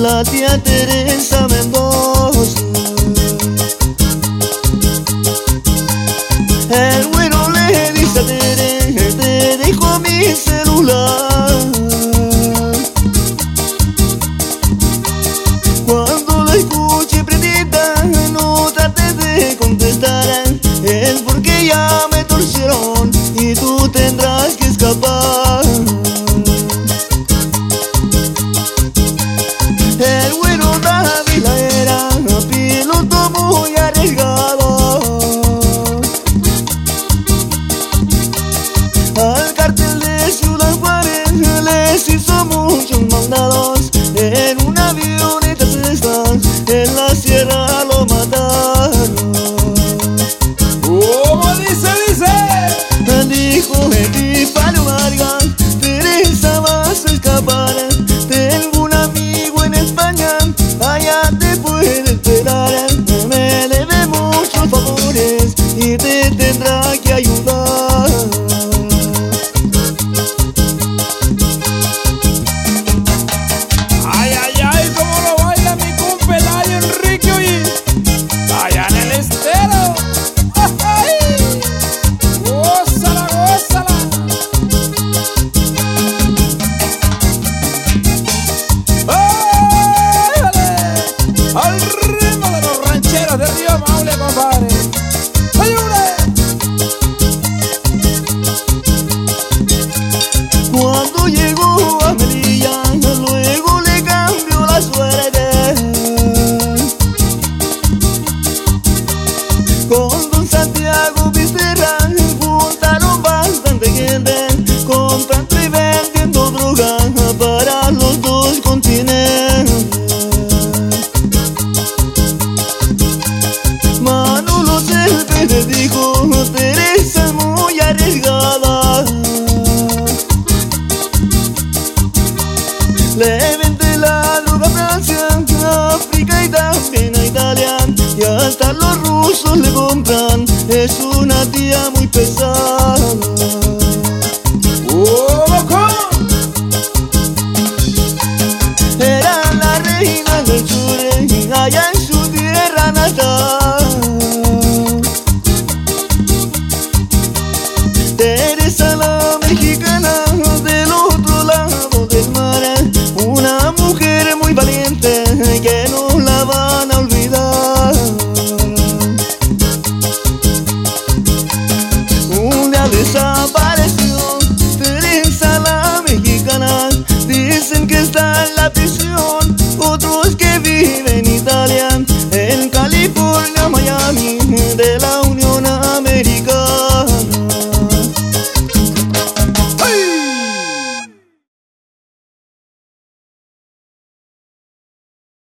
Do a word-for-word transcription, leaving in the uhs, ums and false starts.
la tía Teresa Mendoza. El güero le dice a Tere, te dejo mi celular. Cuando lo escuche prendida, no trates de contestar, es porque ya me torcieron y tú tendrás que escapar. El güero Dávila era piloto muy arriesgado. Al cartel de Ciudad Juárez les hizo muchos mandados. En una avioneta Cessna en la sierra lo mataron. ¿Cómo dice, dice? Dijo Epifanio Vargas, Teresa, vas a escapar. Tengo un amigo en España, allá te puede esperar. Me debe muchos favores y te tendrá que ayudar. Ay, ay, ay, cómo lo baila mi compa Eladio Enrique, oye, allá en el estero. ¡Ay! ¡Gózala, gózala! ¡Ay, vale! Al ritmo de los rancheros de Río Maule, compadre. ¡Ayúdame! Cuando llegó a Melilla, luego le cambió la suerte. Con don Santiago Becerra juntaron bastante gente, comprando y vendiendo droga para los dos continentes. Manolo Céspedes dijo, Teresa es muy arriesgada. Le vende la droga a Francia, a África y también a Italia, y hasta los rusos le compran, es una tía muy pesada. ¡Oh, cómo!